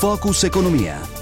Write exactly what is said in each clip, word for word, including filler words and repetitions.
Focus Economia.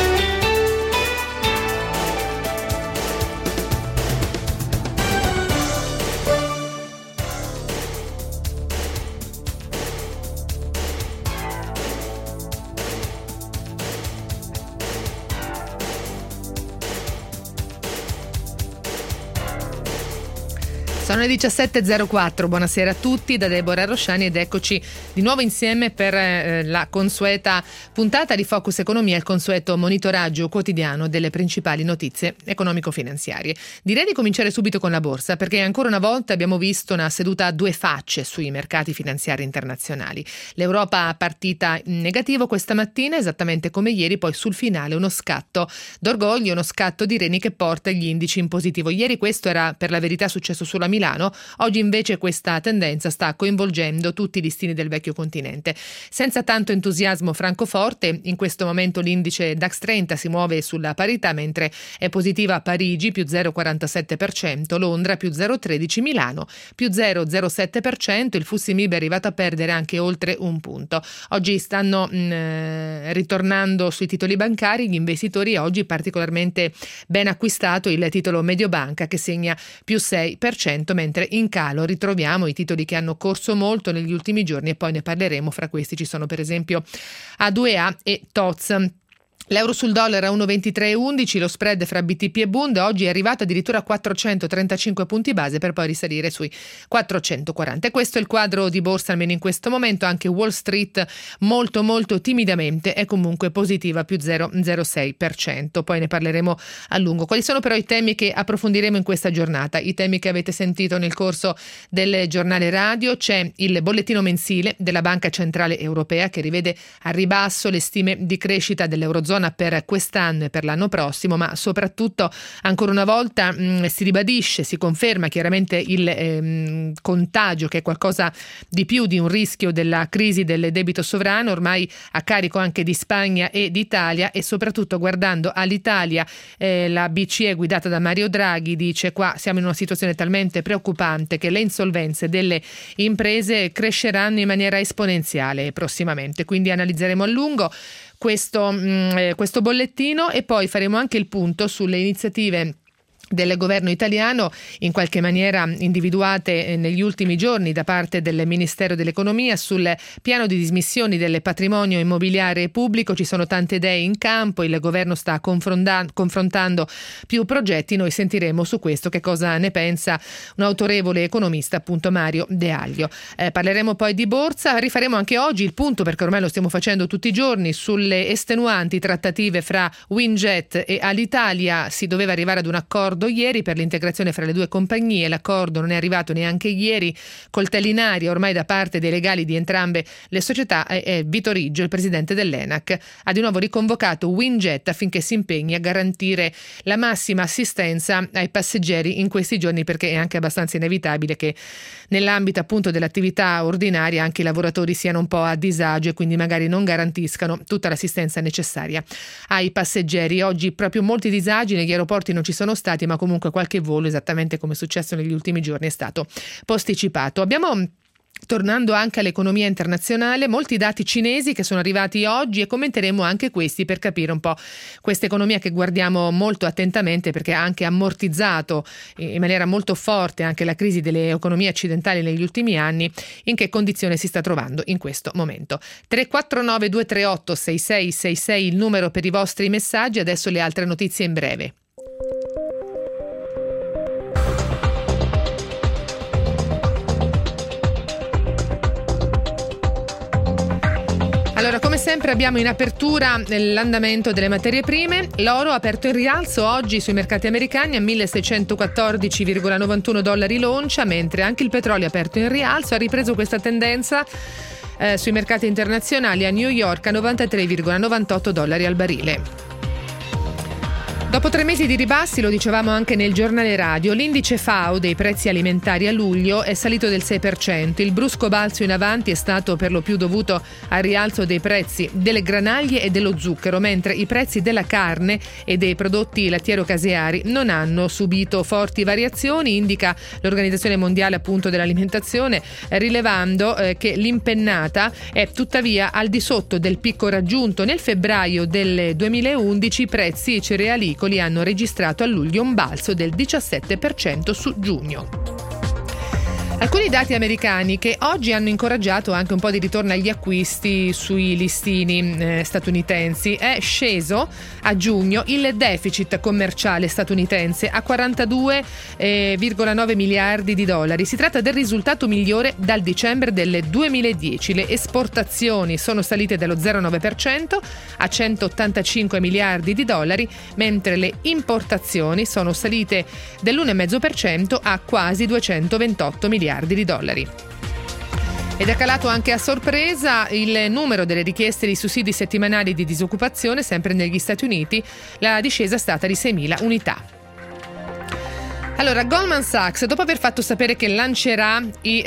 Sono le diciassette e zero quattro, buonasera a tutti da Deborah Rosciani ed eccoci di nuovo insieme per eh, la consueta puntata di Focus Economia, il consueto monitoraggio quotidiano delle principali notizie economico-finanziarie. Direi di cominciare subito con la borsa, perché ancora una volta abbiamo visto una seduta a due facce sui mercati finanziari internazionali. L'Europa partita in negativo questa mattina, esattamente come ieri, poi sul finale uno scatto d'orgoglio, uno scatto di reni che porta gli indici in positivo. Ieri questo era per la verità successo solo a Milano, oggi invece questa tendenza sta coinvolgendo tutti i listini del vecchio continente. Senza tanto entusiasmo Francoforte, in questo momento l'indice DAX trenta si muove sulla parità, mentre è positiva Parigi più zero virgola quarantasette per cento, Londra più zero virgola tredici per cento, Milano più zero virgola zero sette per cento, il F T S E M I B è arrivato a perdere anche oltre un punto. Oggi stanno mh, ritornando sui titoli bancari gli investitori, oggi particolarmente ben acquistato il titolo Mediobanca che segna più sei per cento, mentre in calo ritroviamo i titoli che hanno corso molto negli ultimi giorni e poi ne parleremo. Fra questi ci sono per esempio A due A e T O Z. L'euro sul dollaro a uno virgola ventitré undici, lo spread fra B T P e Bund oggi è arrivato addirittura a quattrocentotrentacinque punti base per poi risalire sui quattrocentoquaranta. E questo è il quadro di borsa almeno in questo momento. Anche Wall Street molto molto timidamente è comunque positiva più zero virgola zero sei per cento. Poi ne parleremo a lungo. Quali sono però i temi che approfondiremo in questa giornata? I temi che avete sentito nel corso del giornale radio. C'è il bollettino mensile della Banca Centrale Europea che rivede a ribasso le stime di crescita dell'Eurozona per quest'anno e per l'anno prossimo, ma soprattutto ancora una volta mh, si ribadisce, si conferma chiaramente il ehm, contagio, che è qualcosa di più di un rischio della crisi del debito sovrano, ormai a carico anche di Spagna e d'Italia. E soprattutto guardando all'Italia, eh, la B C E guidata da Mario Draghi dice: qua siamo in una situazione talmente preoccupante che le insolvenze delle imprese cresceranno in maniera esponenziale prossimamente. Quindi analizzeremo a lungo questo, mh, questo bollettino e poi faremo anche il punto sulle iniziative del governo italiano, in qualche maniera individuate negli ultimi giorni da parte del Ministero dell'Economia sul piano di dismissioni del patrimonio immobiliare pubblico. Ci sono tante idee in campo, il governo sta confrontando più progetti. Noi sentiremo su questo che cosa ne pensa un autorevole economista, appunto Mario De Aglio. Eh, parleremo poi di borsa, rifaremo anche oggi il punto, perché ormai lo stiamo facendo tutti i giorni, sulle estenuanti trattative fra Winjet e Alitalia. Si doveva arrivare ad un accordo ieri per l'integrazione fra le due compagnie, l'accordo non è arrivato neanche ieri, coltelli in aria ormai da parte dei legali di entrambe le società. E, e Vito Riggio, il presidente dell'ENAC, ha di nuovo riconvocato Winjet affinché si impegni a garantire la massima assistenza ai passeggeri in questi giorni, perché è anche abbastanza inevitabile che nell'ambito appunto dell'attività ordinaria anche i lavoratori siano un po' a disagio e quindi magari non garantiscano tutta l'assistenza necessaria ai passeggeri. Oggi proprio molti disagi negli aeroporti non ci sono stati, ma comunque qualche volo, esattamente come è successo negli ultimi giorni, è stato posticipato. Abbiamo, tornando anche all'economia internazionale, molti dati cinesi che sono arrivati oggi e commenteremo anche questi per capire un po' questa economia che guardiamo molto attentamente, perché ha anche ammortizzato in maniera molto forte anche la crisi delle economie occidentali negli ultimi anni. In che condizione si sta trovando in questo momento? tre quattro nove due tre otto sei sei sei sei il numero per i vostri messaggi. Adesso le altre notizie in breve. Allora, come sempre abbiamo in apertura l'andamento delle materie prime. L'oro ha aperto in rialzo oggi sui mercati americani a milleseicentoquattordici virgola novantuno dollari l'oncia, mentre anche il petrolio ha aperto in rialzo, ha ripreso questa tendenza eh, sui mercati internazionali a New York a novantatré virgola novantotto dollari al barile. Dopo tre mesi di ribassi, lo dicevamo anche nel giornale radio, l'indice F A O dei prezzi alimentari a luglio è salito del sei per cento. Il brusco balzo in avanti è stato per lo più dovuto al rialzo dei prezzi delle granaglie e dello zucchero, mentre i prezzi della carne e dei prodotti lattiero-caseari non hanno subito forti variazioni, indica l'Organizzazione Mondiale appunto dell'Alimentazione, rilevando eh, che l'impennata è tuttavia al di sotto del picco raggiunto nel febbraio del duemilaundici. I prezzi e cereali hanno registrato a luglio un balzo del diciassette per cento su giugno. Alcuni dati americani che oggi hanno incoraggiato anche un po' di ritorno agli acquisti sui listini eh, statunitensi. È sceso a giugno il deficit commerciale statunitense a quarantadue virgola nove miliardi di dollari. Si tratta del risultato migliore dal dicembre del duemiladieci. Le esportazioni sono salite dello zero virgola nove per cento a centottantacinque miliardi di dollari, mentre le importazioni sono salite dell'uno virgola cinque per cento a quasi duecentoventotto miliardi di dollari. Ed è calato anche a sorpresa il numero delle richieste di sussidi settimanali di disoccupazione, sempre negli Stati Uniti. La discesa è stata di seimila unità. Allora, Goldman Sachs, dopo aver fatto sapere che lancerà i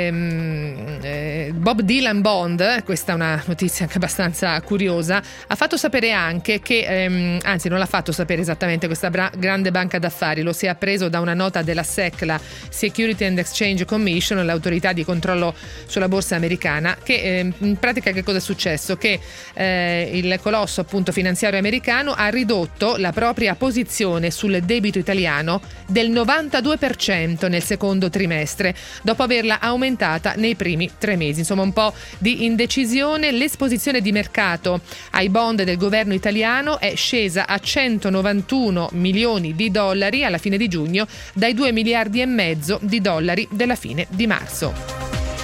ehm, eh, Bob Dylan Bond, questa è una notizia anche abbastanza curiosa, ha fatto sapere anche che, ehm, anzi non l'ha fatto sapere esattamente questa bra- grande banca d'affari, lo si è appreso da una nota della S E C, la Security and Exchange Commission, l'autorità di controllo sulla borsa americana, che eh, in pratica che cosa è successo? Che eh, il colosso appunto finanziario americano ha ridotto la propria posizione sul debito italiano del novantadue per cento nel secondo trimestre, dopo averla aumentata nei primi tre mesi. Insomma, un po' di indecisione. L'esposizione di mercato ai bond del governo italiano è scesa a centonovantuno milioni di dollari alla fine di giugno, dai due miliardi e mezzo di dollari della fine di marzo.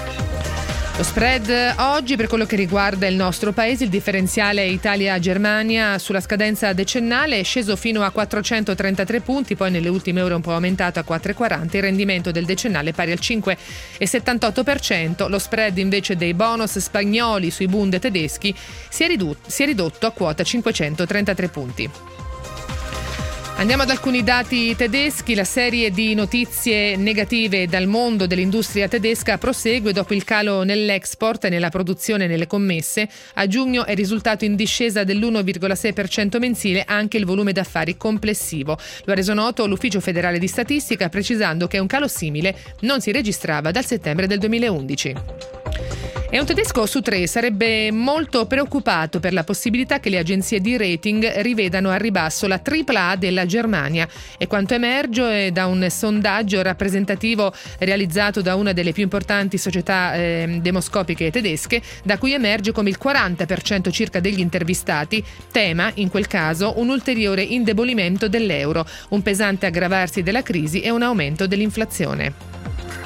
Lo spread oggi per quello che riguarda il nostro paese, il differenziale Italia-Germania sulla scadenza decennale è sceso fino a quattrocentotrentatré punti, poi nelle ultime ore è un po' aumentato a quattro virgola quaranta, il rendimento del decennale pari al cinque virgola settantotto per cento, lo spread invece dei bonus spagnoli sui Bund tedeschi si è ridotto, si è ridotto a quota cinquecentotrentatré punti. Andiamo ad alcuni dati tedeschi. La serie di notizie negative dal mondo dell'industria tedesca prosegue dopo il calo nell'export e nella produzione e nelle commesse. A giugno è risultato in discesa dell'uno virgola sei per cento mensile anche il volume d'affari complessivo. Lo ha reso noto l'Ufficio Federale di Statistica, precisando che un calo simile non si registrava dal settembre del duemilaundici. E un tedesco su tre sarebbe molto preoccupato per la possibilità che le agenzie di rating rivedano a ribasso la tripla A della Germania. E quanto emerge da un sondaggio rappresentativo realizzato da una delle più importanti società eh, demoscopiche tedesche, da cui emerge come il quaranta per cento circa degli intervistati tema, in quel caso, un ulteriore indebolimento dell'euro, un pesante aggravarsi della crisi e un aumento dell'inflazione.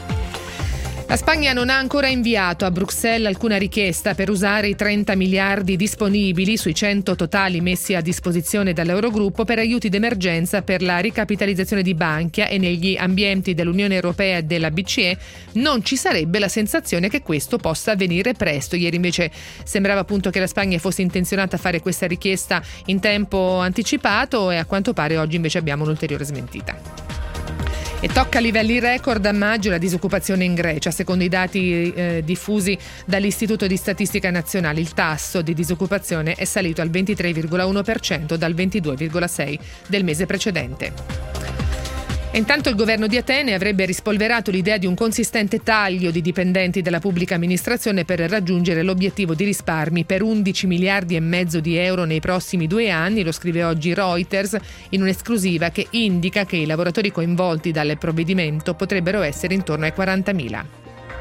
La Spagna non ha ancora inviato a Bruxelles alcuna richiesta per usare i trenta miliardi disponibili sui cento totali messi a disposizione dall'Eurogruppo per aiuti d'emergenza per la ricapitalizzazione di Bankia, e negli ambienti dell'Unione Europea e della B C E non ci sarebbe la sensazione che questo possa avvenire presto. Ieri invece sembrava appunto che la Spagna fosse intenzionata a fare questa richiesta in tempo anticipato, e a quanto pare oggi invece abbiamo un'ulteriore smentita. E tocca a livelli record a maggio la disoccupazione in Grecia. Secondo i dati eh, diffusi dall'Istituto di Statistica Nazionale, il tasso di disoccupazione è salito al ventitré virgola uno per cento dal ventidue virgola sei per cento del mese precedente. E intanto il governo di Atene avrebbe rispolverato l'idea di un consistente taglio di dipendenti della pubblica amministrazione per raggiungere l'obiettivo di risparmi per undici miliardi e mezzo di euro nei prossimi due anni, lo scrive oggi Reuters in un'esclusiva che indica che i lavoratori coinvolti dal provvedimento potrebbero essere intorno ai quarantamila.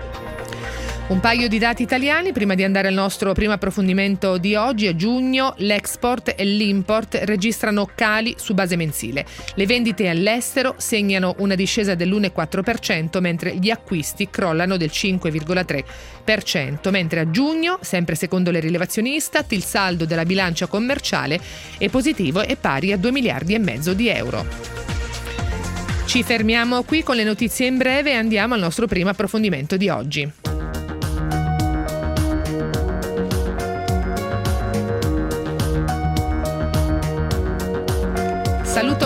Un paio di dati italiani prima di andare al nostro primo approfondimento di oggi. A giugno l'export e l'import registrano cali su base mensile. Le vendite all'estero segnano una discesa dell'uno virgola quattro per cento, mentre gli acquisti crollano del cinque virgola tre per cento, mentre a giugno, sempre secondo le rilevazioni Istat, il saldo della bilancia commerciale è positivo e pari a due miliardi e mezzo di euro. Ci fermiamo qui con le notizie in breve e andiamo al nostro primo approfondimento di oggi.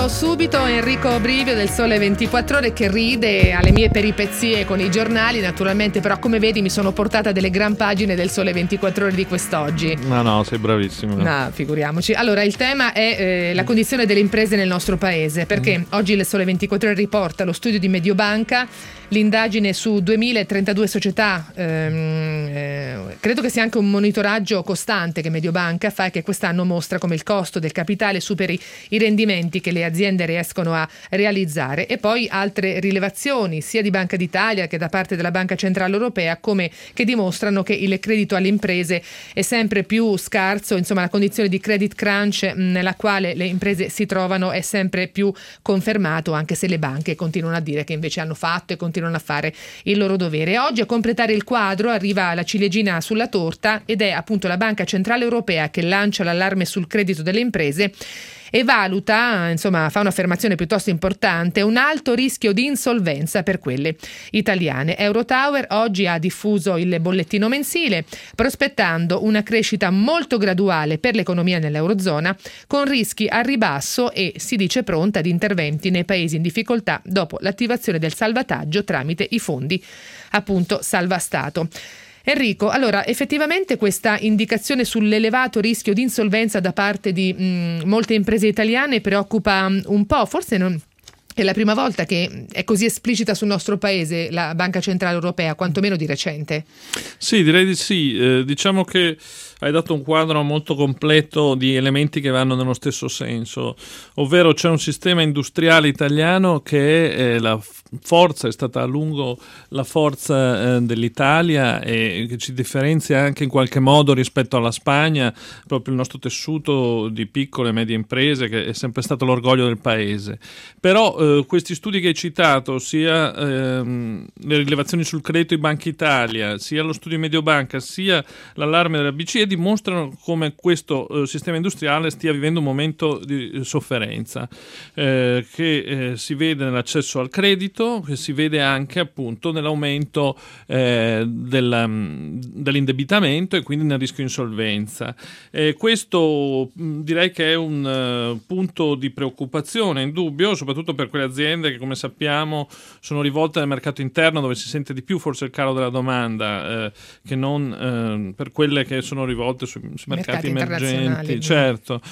subito Enrico Brivio del Sole ventiquattro Ore, che ride alle mie peripezie con i giornali, naturalmente, però come vedi mi sono portata delle gran pagine del Sole ventiquattro Ore di quest'oggi. No, no, sei bravissimo. No, figuriamoci. Allora, il tema è eh, la condizione delle imprese nel nostro paese, perché mm. oggi il Sole ventiquattro Ore riporta lo studio di Mediobanca, l'indagine su duemilatrentadue società, ehm, eh, credo che sia anche un monitoraggio costante che Mediobanca fa e che quest'anno mostra come il costo del capitale superi i rendimenti che le aziende riescono a realizzare, e poi altre rilevazioni sia di Banca d'Italia che da parte della Banca Centrale Europea, come che dimostrano che il credito alle imprese è sempre più scarso, insomma la condizione di credit crunch nella quale le imprese si trovano è sempre più confermato, anche se le banche continuano a dire che invece hanno fatto e continuano a fare il loro dovere. Oggi a completare il quadro arriva la ciliegina sulla torta ed è appunto la Banca Centrale Europea che lancia l'allarme sul credito delle imprese e valuta, insomma fa un'affermazione piuttosto importante, un alto rischio di insolvenza per quelle italiane. Eurotower oggi ha diffuso il bollettino mensile prospettando una crescita molto graduale per l'economia nell'Eurozona, con rischi al ribasso, e si dice pronta ad interventi nei paesi in difficoltà dopo l'attivazione del salvataggio tramite i fondi appunto salva Stato. Enrico, allora effettivamente questa indicazione sull'elevato rischio di insolvenza da parte di mh, molte imprese italiane preoccupa mh, un po', forse non è la prima volta che è così esplicita sul nostro paese la Banca Centrale Europea, quantomeno di recente. Sì, direi di sì. Eh, diciamo che hai dato un quadro molto completo di elementi che vanno nello stesso senso, ovvero c'è un sistema industriale italiano che è eh, la forza, è stata a lungo la forza eh, dell'Italia e che ci differenzia anche in qualche modo rispetto alla Spagna, proprio il nostro tessuto di piccole e medie imprese che è sempre stato l'orgoglio del paese. Però eh, questi studi che hai citato, sia ehm, le rilevazioni sul credito di Banca Italia, sia lo studio di Mediobanca, sia l'allarme della B C E dimostrano come questo eh, sistema industriale stia vivendo un momento di eh, sofferenza eh, che eh, si vede nell'accesso al credito, che si vede anche appunto nell'aumento eh, della, dell'indebitamento e quindi nel rischio insolvenza. Eh, questo mh, direi che è un uh, punto di preoccupazione indubbio, soprattutto per quelle aziende che, come sappiamo, sono rivolte nel mercato interno, dove si sente di più forse il calo della domanda eh, che non eh, per quelle che sono rivolte sui, sui mercati, mercati emergenti, certo.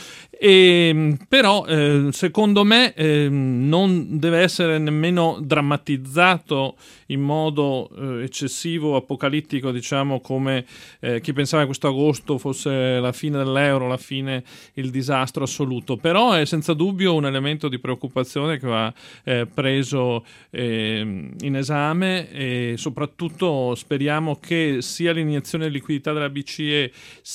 E, però eh, secondo me eh, non deve essere nemmeno drammatizzato in modo eh, eccessivo, apocalittico, diciamo, come eh, chi pensava che questo agosto fosse la fine dell'euro, la fine, il disastro assoluto. Però è senza dubbio un elemento di preoccupazione che va eh, preso eh, in esame, e soprattutto speriamo che sia l'iniezione di liquidità della B C E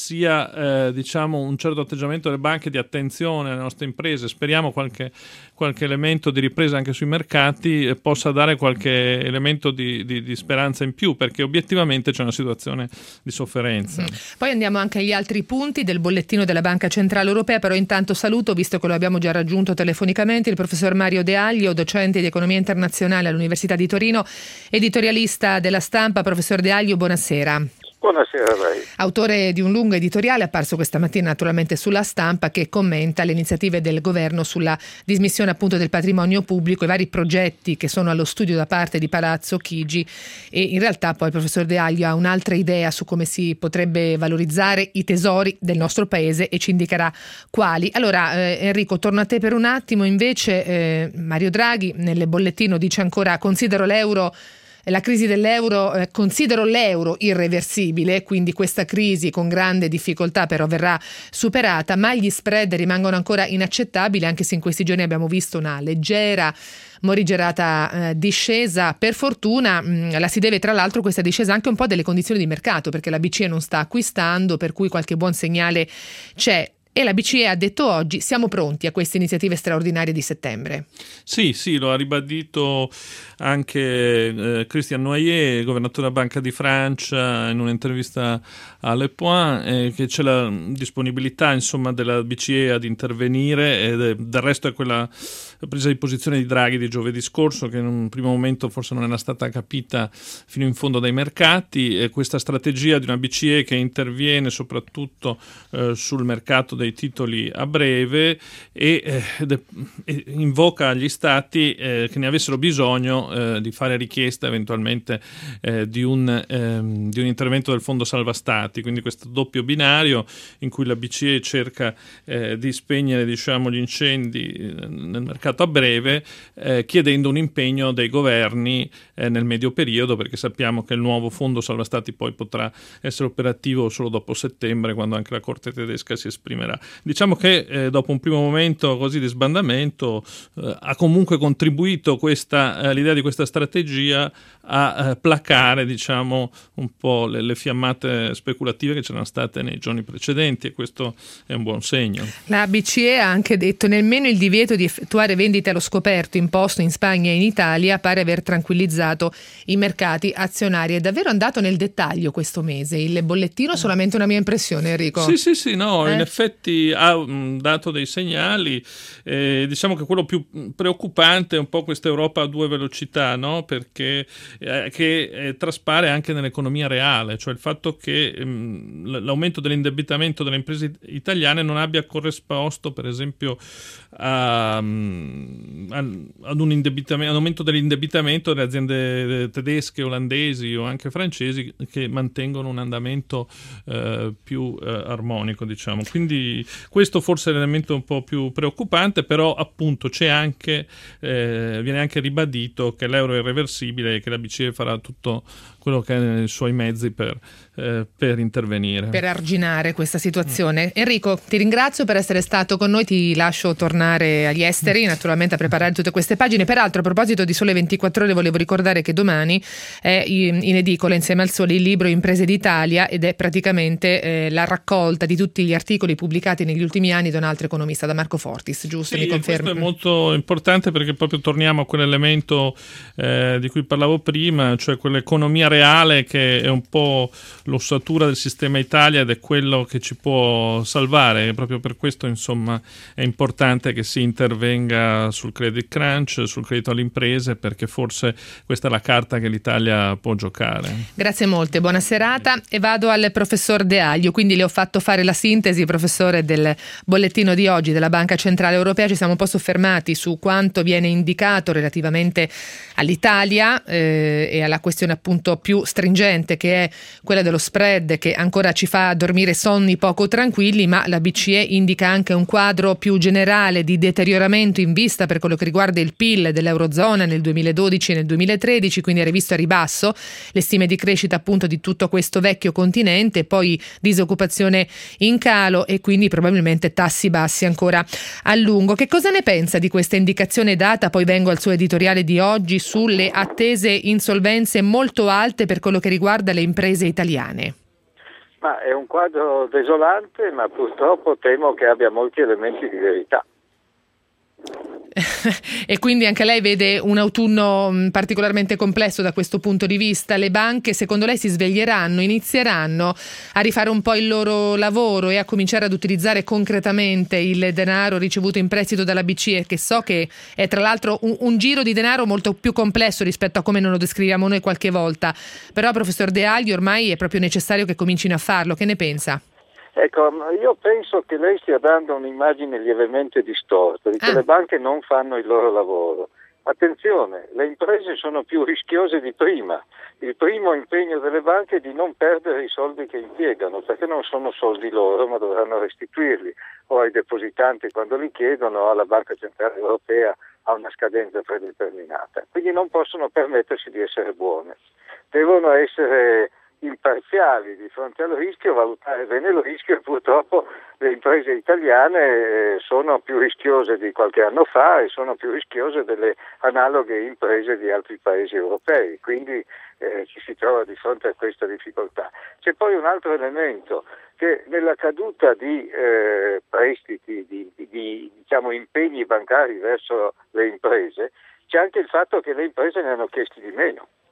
sia eh, diciamo un certo atteggiamento delle banche di attenzione alle nostre imprese, speriamo qualche, qualche elemento di ripresa anche sui mercati eh, possa dare qualche elemento di, di, di speranza in più, perché obiettivamente c'è una situazione di sofferenza. Mm. Poi andiamo anche agli altri punti del bollettino della Banca Centrale Europea, però intanto saluto, visto che lo abbiamo già raggiunto telefonicamente, il professor Mario De Aglio, docente di economia internazionale all'Università di Torino, editorialista della Stampa. Professor De Aglio, buonasera. Buonasera a lei. Autore di un lungo editoriale apparso questa mattina naturalmente sulla Stampa, che commenta le iniziative del governo sulla dismissione appunto del patrimonio pubblico, i vari progetti che sono allo studio da parte di Palazzo Chigi, e in realtà poi il professor De Aglio ha un'altra idea su come si potrebbe valorizzare i tesori del nostro paese e ci indicherà quali. Allora eh, Enrico, torno a te per un attimo. Invece eh, Mario Draghi nel bollettino dice ancora: considero l'euro La crisi dell'euro, eh, considero l'euro irreversibile, quindi questa crisi con grande difficoltà però verrà superata, ma gli spread rimangono ancora inaccettabili, anche se in questi giorni abbiamo visto una leggera, morigerata eh, discesa. Per fortuna mh, la si deve tra l'altro questa discesa anche un po' delle condizioni di mercato, perché la B C E non sta acquistando, per cui qualche buon segnale c'è. E la B C E ha detto oggi: siamo pronti a queste iniziative straordinarie di settembre. Sì, sì, lo ha ribadito anche eh, Christian Noyer, governatore della Banca di Francia, in un'intervista a Le Point, eh, che c'è la disponibilità insomma della B C E ad intervenire, e del resto è quella presa di posizione di Draghi di giovedì scorso, che in un primo momento forse non era stata capita fino in fondo dai mercati, e questa strategia di una B C E che interviene soprattutto eh, sul mercato dei titoli a breve e, eh, de, e invoca gli stati eh, che ne avessero bisogno eh, di fare richiesta eventualmente eh, di, un, ehm, di un intervento del Fondo Salva Stati, quindi questo doppio binario in cui la B C E cerca eh, di spegnere, diciamo, gli incendi nel mercato a breve, eh, chiedendo un impegno dei governi eh, nel medio periodo, perché sappiamo che il nuovo Fondo Salva Stati poi potrà essere operativo solo dopo settembre, quando anche la Corte tedesca si esprimerà. Diciamo che eh, dopo un primo momento così di sbandamento eh, ha comunque contribuito questa, eh, l'idea di questa strategia a eh, placare, diciamo, un po' le, le fiammate speculative che c'erano state nei giorni precedenti, e questo è un buon segno. La B C E ha anche detto: nemmeno il divieto di effettuare vendite allo scoperto imposto in Spagna e in Italia pare aver tranquillizzato i mercati azionari. È davvero andato nel dettaglio questo mese il bollettino, solamente una mia impressione, Enrico? Sì, sì, sì, no, eh? in effetti ha mh, dato dei segnali. Eh, diciamo che quello più preoccupante è un po' questa Europa a due velocità, no? Perché eh, che eh, traspare anche nell'economia reale, cioè il fatto che mh, l'aumento dell'indebitamento delle imprese italiane non abbia corrisposto, per esempio, a, um, a, ad un indebitamento, ad aumento dell'indebitamento delle aziende tedesche, olandesi o anche francesi, che mantengono un andamento eh, più eh, armonico, diciamo. Quindi questo forse è l'elemento un po' più preoccupante, però appunto c'è anche eh, viene anche ribadito che l'euro è irreversibile e che la B C E farà tutto quello che è nei suoi mezzi per, eh, per intervenire. Per arginare questa situazione. Mm. Enrico, ti ringrazio per essere stato con noi, ti lascio tornare agli esteri, naturalmente a preparare tutte queste pagine. Peraltro, a proposito di Sole ventiquattro Ore, volevo ricordare che domani è in edicola insieme al Sole il libro Imprese d'Italia, ed è praticamente eh, la raccolta di tutti gli articoli pubblicati negli ultimi anni da un altro economista, da Marco Fortis, giusto? Sì, mi confermi? Questo è molto importante, perché proprio torniamo a quell'elemento eh, di cui parlavo prima, cioè quell'economia reale che è un po' l'ossatura del sistema Italia ed è quello che ci può salvare. E proprio per questo, insomma, è importante che si intervenga sul credit crunch, sul credito alle imprese, perché forse questa è la carta che l'Italia può giocare. Grazie molte, buona serata, e vado al professor De Aglio. Quindi le ho fatto fare la sintesi, professore, del bollettino di oggi della Banca Centrale Europea. Ci siamo un po' soffermati su quanto viene indicato relativamente all'Italia eh, e alla questione appunto più stringente, che è quella dello spread, che ancora ci fa dormire sonni poco tranquilli, ma la B C E indica anche un quadro più generale di deterioramento in vista per quello che riguarda il P I L dell'Eurozona nel duemiladodici e nel duemilatredici, quindi ha rivisto a ribasso le stime di crescita appunto di tutto questo vecchio continente, poi disoccupazione in calo e quindi probabilmente tassi bassi ancora a lungo. Che cosa ne pensa di questa indicazione data? Poi vengo al suo editoriale di oggi sulle attese insolvenze molto alte per quello che riguarda le imprese italiane. Ma è un quadro desolante, ma purtroppo temo che abbia molti elementi di verità. E quindi anche lei vede un autunno particolarmente complesso da questo punto di vista. Le banche, secondo lei, si sveglieranno, inizieranno a rifare un po' il loro lavoro e a cominciare ad utilizzare concretamente il denaro ricevuto in prestito dalla B C E, che so che è tra l'altro un, un giro di denaro molto più complesso rispetto a come non lo descriviamo noi qualche volta. Però, professor De Aglio, ormai è proprio necessario che comincino a farlo. Che ne pensa? Ecco, io penso che lei stia dando un'immagine lievemente distorta, di che ah. le banche non fanno il loro lavoro. Attenzione, le imprese sono più rischiose di prima. Il primo impegno delle banche è di non perdere i soldi che impiegano, perché non sono soldi loro, ma dovranno restituirli o ai depositanti quando li chiedono, o alla Banca Centrale Europea a una scadenza predeterminata. Quindi non possono permettersi di essere buone. Devono essere imparziali di fronte al rischio, valutare bene il rischio, e purtroppo le imprese italiane sono più rischiose di qualche anno fa e sono più rischiose delle analoghe imprese di altri paesi europei, quindi eh, ci si trova di fronte a questa difficoltà. C'è poi un altro elemento, che nella caduta di eh, prestiti, di, di, di diciamo impegni bancari verso le imprese, c'è anche il fatto che le imprese ne hanno chiesti di meno.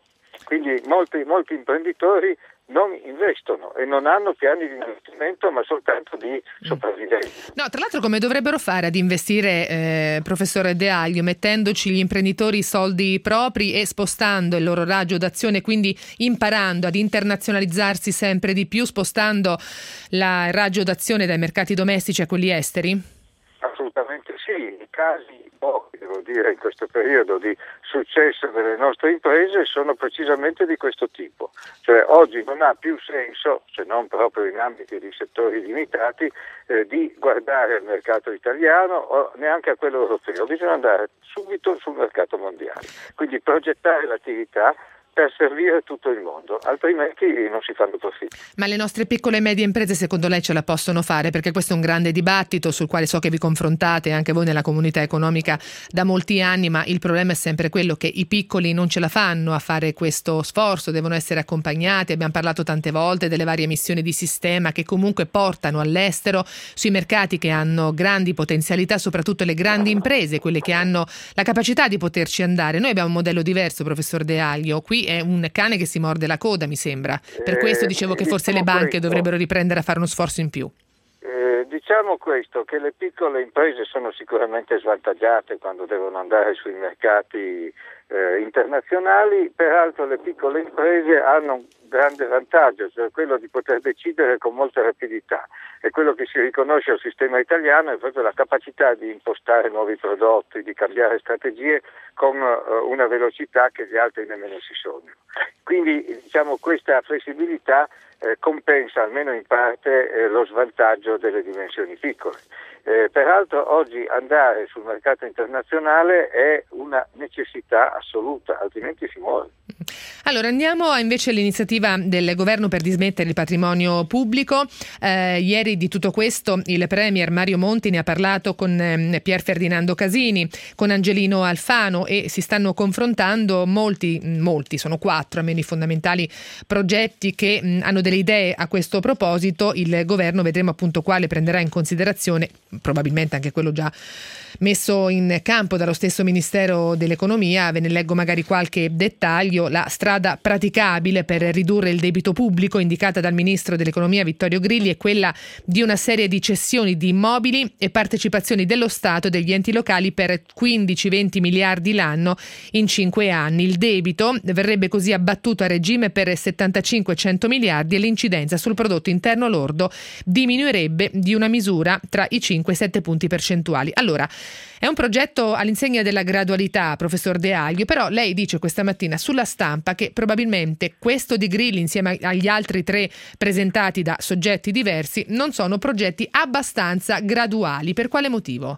Quindi molti, molti imprenditori non investono e non hanno piani di investimento, ma soltanto di sopravvivenza. No, tra l'altro come dovrebbero fare ad investire, eh, professore De Aglio, mettendoci gli imprenditori i soldi propri e spostando il loro raggio d'azione, quindi imparando ad internazionalizzarsi sempre di più, spostando la, il raggio d'azione dai mercati domestici a quelli esteri? Assolutamente sì, i casi pochi, devo dire, in questo periodo di successo delle nostre imprese sono precisamente di questo tipo. Cioè oggi non ha più senso, se non proprio in ambiti di settori limitati, eh, di guardare al mercato italiano o neanche a quello europeo, bisogna andare subito sul mercato mondiale, quindi progettare l'attività per servire tutto il mondo, altrimenti non si fanno profitti. Ma le nostre piccole e medie imprese secondo lei ce la possono fare? Perché questo è un grande dibattito sul quale so che vi confrontate anche voi nella comunità economica da molti anni, ma il problema è sempre quello che i piccoli non ce la fanno a fare questo sforzo, devono essere accompagnati. Abbiamo parlato tante volte delle varie missioni di sistema che comunque portano all'estero sui mercati che hanno grandi potenzialità, soprattutto le grandi imprese, quelle che hanno la capacità di poterci andare. Noi abbiamo un modello diverso, professor De Aglio, qui è un cane che si morde la coda, mi sembra. Per questo dicevo che forse le banche dovrebbero riprendere a fare uno sforzo in più. Eh, diciamo questo, che le piccole imprese sono sicuramente svantaggiate quando devono andare sui mercati eh, internazionali, peraltro le piccole imprese hanno un grande vantaggio, cioè quello di poter decidere con molta rapidità, e quello che si riconosce al sistema italiano è proprio la capacità di impostare nuovi prodotti, di cambiare strategie con uh, una velocità che gli altri nemmeno si sognano. Quindi diciamo questa flessibilità eh, compensa almeno in parte eh, lo svantaggio delle dimensioni piccole. Eh, peraltro oggi andare sul mercato internazionale è una necessità assoluta, altrimenti si muore. Allora andiamo invece all'iniziativa del governo per dismettere il patrimonio pubblico. Eh, ieri di tutto questo il premier Mario Monti ne ha parlato con eh, Pier Ferdinando Casini, con Angelino Alfano, e si stanno confrontando molti, molti, sono quattro almeno i fondamentali progetti che mh, hanno delle idee a questo proposito. Il governo vedremo appunto quale prenderà in considerazione, probabilmente anche quello già messo in campo dallo stesso Ministero dell'Economia. Ve ne leggo magari qualche dettaglio. La strada praticabile per ridurre il debito pubblico indicata dal Ministro dell'Economia Vittorio Grilli è quella di una serie di cessioni di immobili e partecipazioni dello Stato e degli enti locali per quindici venti miliardi l'anno in cinque anni. Il debito verrebbe così abbattuto a regime per settantacinque cento miliardi e l'incidenza sul prodotto interno lordo diminuirebbe di una misura tra i cinque e i sette punti percentuali. Allora, è un progetto all'insegna della gradualità, professor De Aglio, però lei dice questa mattina sulla stampa che probabilmente questo di Grilli, insieme agli altri tre presentati da soggetti diversi, non sono progetti abbastanza graduali. Per quale motivo?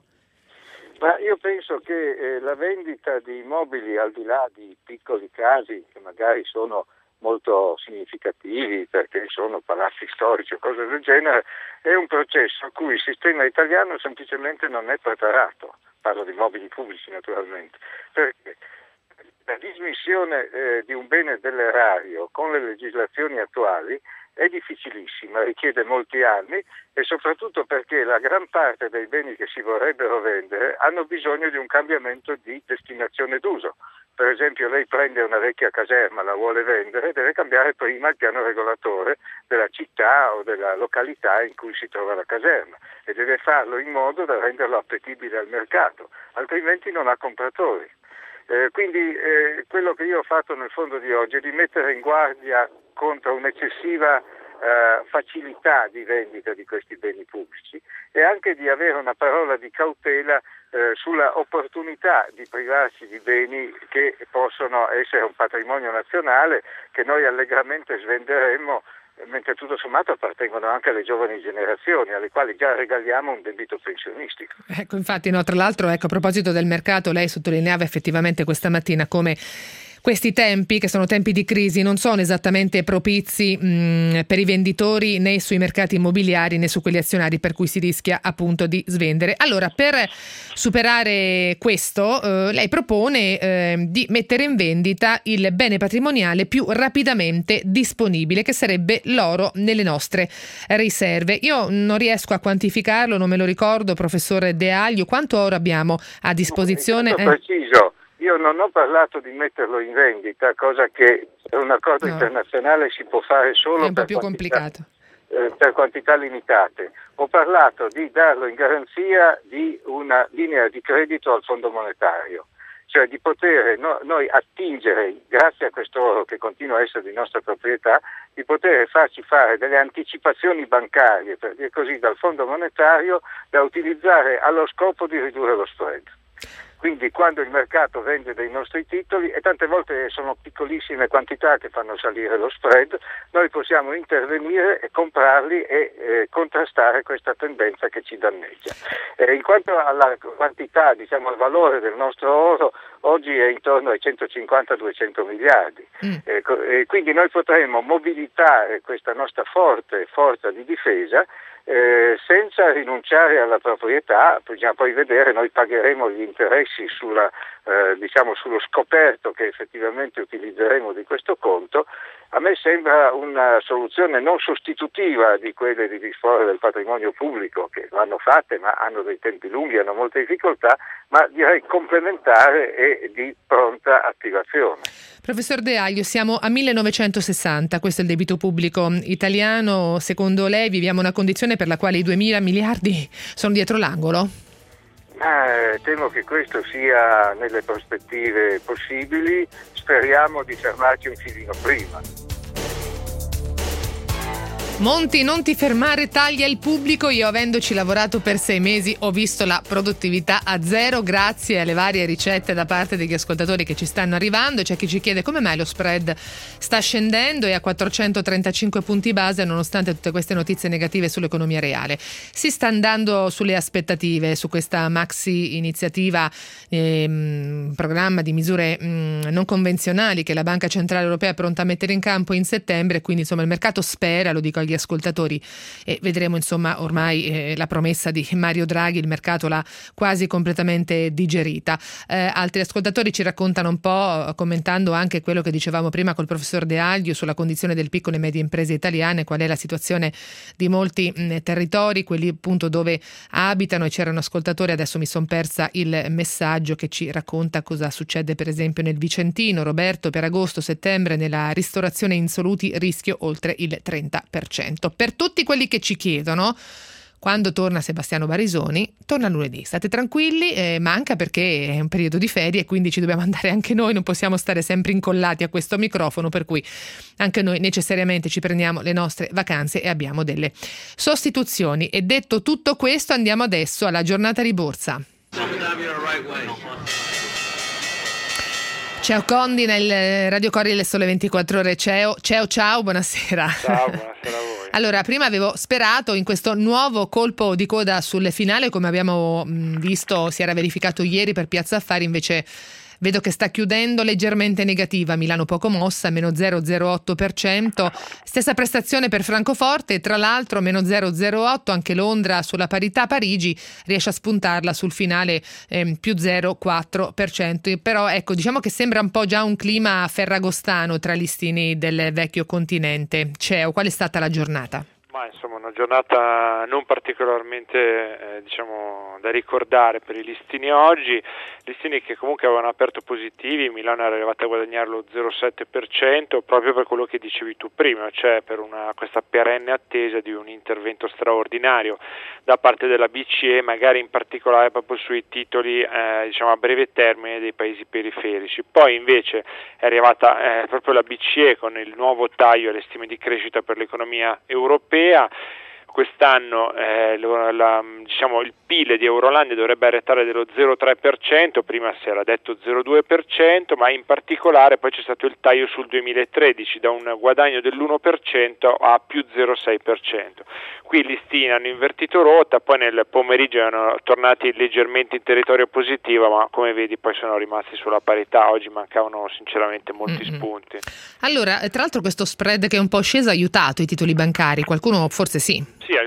Ma io penso che eh, la vendita di immobili, al di là di piccoli casi che magari sono molto significativi perché sono palazzi storici o cose del genere, è un processo a cui il sistema italiano semplicemente non è preparato. Parlo di immobili pubblici naturalmente, perché la dismissione eh, di un bene dell'erario con le legislazioni attuali è difficilissima, richiede molti anni, e soprattutto perché la gran parte dei beni che si vorrebbero vendere hanno bisogno di un cambiamento di destinazione d'uso. Per esempio, lei prende una vecchia caserma, la vuole vendere, deve cambiare prima il piano regolatore della città o della località in cui si trova la caserma, e deve farlo in modo da renderlo appetibile al mercato, altrimenti non ha compratori. Eh, quindi eh, quello che io ho fatto nel fondo di oggi è di mettere in guardia contro un'eccessiva eh, facilità di vendita di questi beni pubblici, e anche di avere una parola di cautela eh, sulla opportunità di privarsi di beni che possono essere un patrimonio nazionale che noi allegramente svenderemmo, mentre tutto sommato appartengono anche alle giovani generazioni, alle quali già regaliamo un debito pensionistico. Ecco, infatti, no, tra l'altro, ecco, a proposito del mercato, lei sottolineava effettivamente questa mattina come questi tempi, che sono tempi di crisi, non sono esattamente propizi mh, per i venditori né sui mercati immobiliari né su quelli azionari, per cui si rischia appunto di svendere. Allora, per superare questo, eh, lei propone eh, di mettere in vendita il bene patrimoniale più rapidamente disponibile, che sarebbe l'oro nelle nostre riserve. Io non riesco a quantificarlo, non me lo ricordo, professore De Aglio, quanto oro abbiamo a disposizione? No, è preciso. Io non ho parlato di metterlo in vendita, cosa che per un accordo no. internazionale si può fare solo è un po' per più quantità, complicato. eh, per quantità limitate. Ho parlato di darlo in garanzia di una linea di credito al Fondo Monetario, cioè di poter no, noi attingere, grazie a questo oro che continua a essere di nostra proprietà, di poter farci fare delle anticipazioni bancarie, per dire così, dal Fondo Monetario da utilizzare allo scopo di ridurre lo spread. Quindi quando il mercato vende dei nostri titoli, e tante volte sono piccolissime quantità che fanno salire lo spread, noi possiamo intervenire e comprarli e eh, contrastare questa tendenza che ci danneggia. Eh, in quanto alla quantità, diciamo al valore del nostro oro, oggi è intorno ai centocinquanta duecento miliardi. Mm. Eh, e quindi noi potremmo mobilitare questa nostra forte forza di difesa Eh, senza rinunciare alla proprietà. Bisogna poi vedere, noi pagheremo gli interessi sulla, eh, diciamo sullo scoperto che effettivamente utilizzeremo di questo conto. A me sembra una soluzione non sostitutiva di quelle di disporre del patrimonio pubblico, che vanno fatte ma hanno dei tempi lunghi, hanno molte difficoltà, ma direi complementare e di pronta attivazione. Professor De Aglio, siamo a millenovecentosessanta, questo è il debito pubblico italiano. Secondo lei viviamo una condizione per la quale i duemila miliardi sono dietro l'angolo? Eh, temo che questo sia nelle prospettive possibili, speriamo di fermarci un filino prima. Monti, non ti fermare, taglia il pubblico. Io, avendoci lavorato per sei mesi, ho visto la produttività a zero grazie alle varie ricette da parte degli ascoltatori che ci stanno arrivando. C'è chi ci chiede come mai lo spread sta scendendo e a quattrocentotrentacinque punti base nonostante tutte queste notizie negative sull'economia reale. Si sta andando sulle aspettative su questa maxi iniziativa, ehm, programma di misure mh, non convenzionali che la Banca Centrale Europea è pronta a mettere in campo in settembre. Quindi insomma il mercato spera, lo dico agli ascoltatori, e vedremo insomma ormai eh, la promessa di Mario Draghi il mercato l'ha quasi completamente digerita. Eh, altri ascoltatori ci raccontano un po', commentando anche quello che dicevamo prima col professor De Aglio sulla condizione delle piccole e medie imprese italiane, qual è la situazione di molti mh, territori, quelli appunto dove abitano, e c'era un ascoltatore, adesso mi son persa il messaggio, che ci racconta cosa succede per esempio nel Vicentino. Roberto, per agosto-settembre nella ristorazione insoluti rischio oltre il trenta per cento. Per tutti quelli che ci chiedono quando torna Sebastiano Barisoni, torna lunedì, state tranquilli, eh, manca perché è un periodo di ferie e quindi ci dobbiamo andare anche noi, non possiamo stare sempre incollati a questo microfono, per cui anche noi necessariamente ci prendiamo le nostre vacanze e abbiamo delle sostituzioni. E detto tutto questo, andiamo adesso alla giornata di borsa. Ciao Condi nel Radio Corriere del Sole ventiquattro Ore. Ciao, ciao, ciao, buonasera. Ciao, buonasera a voi. Allora, prima avevo sperato in questo nuovo colpo di coda sul finale, come abbiamo visto si era verificato ieri per Piazza Affari, invece vedo che sta chiudendo leggermente negativa. Milano poco mossa, meno zero virgola zero otto per cento. Stessa prestazione per Francoforte, tra l'altro meno zero virgola zero otto. Anche Londra sulla parità, Parigi riesce a spuntarla sul finale eh, più zero virgola quattro per cento. Però ecco, diciamo che sembra un po' già un clima ferragostano tra listini del vecchio continente. Ceo, qual è stata la giornata? Ma insomma una giornata non particolarmente eh, diciamo da ricordare per i listini oggi, listini che comunque avevano aperto positivi. Milano era arrivata a guadagnare lo zero virgola sette per cento proprio per quello che dicevi tu prima, cioè per una, questa perenne attesa di un intervento straordinario da parte della B C E, magari in particolare proprio sui titoli eh, diciamo a breve termine dei paesi periferici. Poi invece è arrivata eh, proprio la B C E con il nuovo taglio alle stime di crescita per l'economia europea. Quest'anno eh, la, diciamo, il P I L di Eurolandia dovrebbe arretrare dello zero virgola tre per cento, prima si era detto zero virgola due per cento, ma in particolare poi c'è stato il taglio sul duemilatredici da un guadagno dell'uno per cento a più zero virgola sei per cento. Qui i listini hanno invertito rotta, poi nel pomeriggio erano tornati leggermente in territorio positivo, ma come vedi poi sono rimasti sulla parità. Oggi mancavano sinceramente molti mm-hmm. spunti. Allora, tra l'altro questo spread che è un po' sceso ha aiutato i titoli bancari, qualcuno forse sì. Sì, alcuni sì,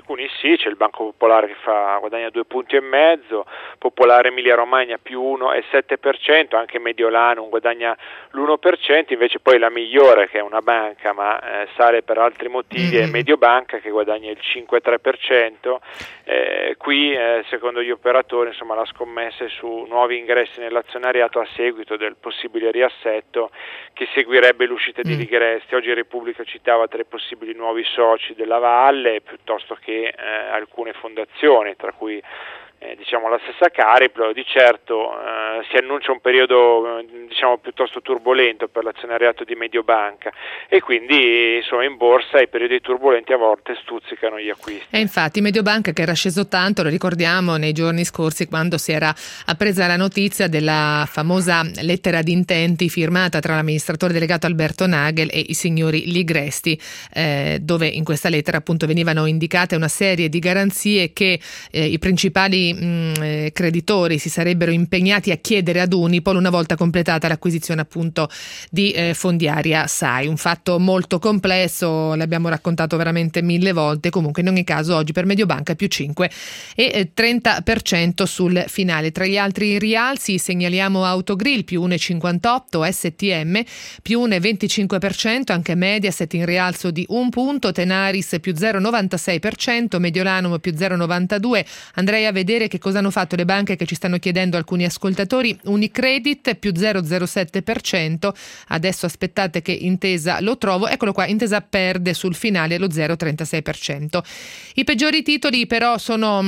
sì, c'è il Banco Popolare che fa, guadagna due punti e mezzo, Popolare Emilia Romagna più uno virgola sette per cento, anche Mediolanum guadagna l'uno per cento, invece poi la migliore, che è una banca ma eh, sale per altri motivi, mm-hmm. è Mediobanca che guadagna il cinque virgola tre per cento. Eh, qui eh, secondo gli operatori insomma la scommessa è su nuovi ingressi nell'azionariato a seguito del possibile riassetto che seguirebbe l'uscita mm. di Ligresti. Oggi Repubblica citava tre possibili nuovi soci della Valle piuttosto che eh, alcune fondazioni, tra cui Eh, diciamo la stessa Cariplo. Di certo eh, si annuncia un periodo eh, diciamo piuttosto turbolento per l'azionariato di Mediobanca e quindi insomma in borsa i periodi turbolenti a volte stuzzicano gli acquisti. E infatti Mediobanca, che era sceso tanto, lo ricordiamo nei giorni scorsi quando si era appresa la notizia della famosa lettera di intenti firmata tra l'amministratore delegato Alberto Nagel e i signori Ligresti, eh, dove in questa lettera appunto venivano indicate una serie di garanzie che eh, i principali Mh, creditori si sarebbero impegnati a chiedere ad Unipol una volta completata l'acquisizione appunto di eh, Fondiaria Sai. Un fatto molto complesso, l'abbiamo raccontato veramente mille volte. Comunque in ogni caso oggi per Mediobanca più cinque e trenta per cento sul finale. Tra gli altri rialzi segnaliamo Autogrill più uno virgola cinquantotto, S T M più uno virgola venticinque per cento, anche Mediaset in rialzo di un punto, Tenaris più zero virgola novantasei per cento, Mediolanum più zero virgola novantadue. Andrei a vedere che cosa hanno fatto le banche che ci stanno chiedendo alcuni ascoltatori. Unicredit più zero virgola zero sette per cento, adesso aspettate che Intesa lo trovo, eccolo qua, Intesa perde sul finale lo zero virgola trentasei per cento. I peggiori titoli però sono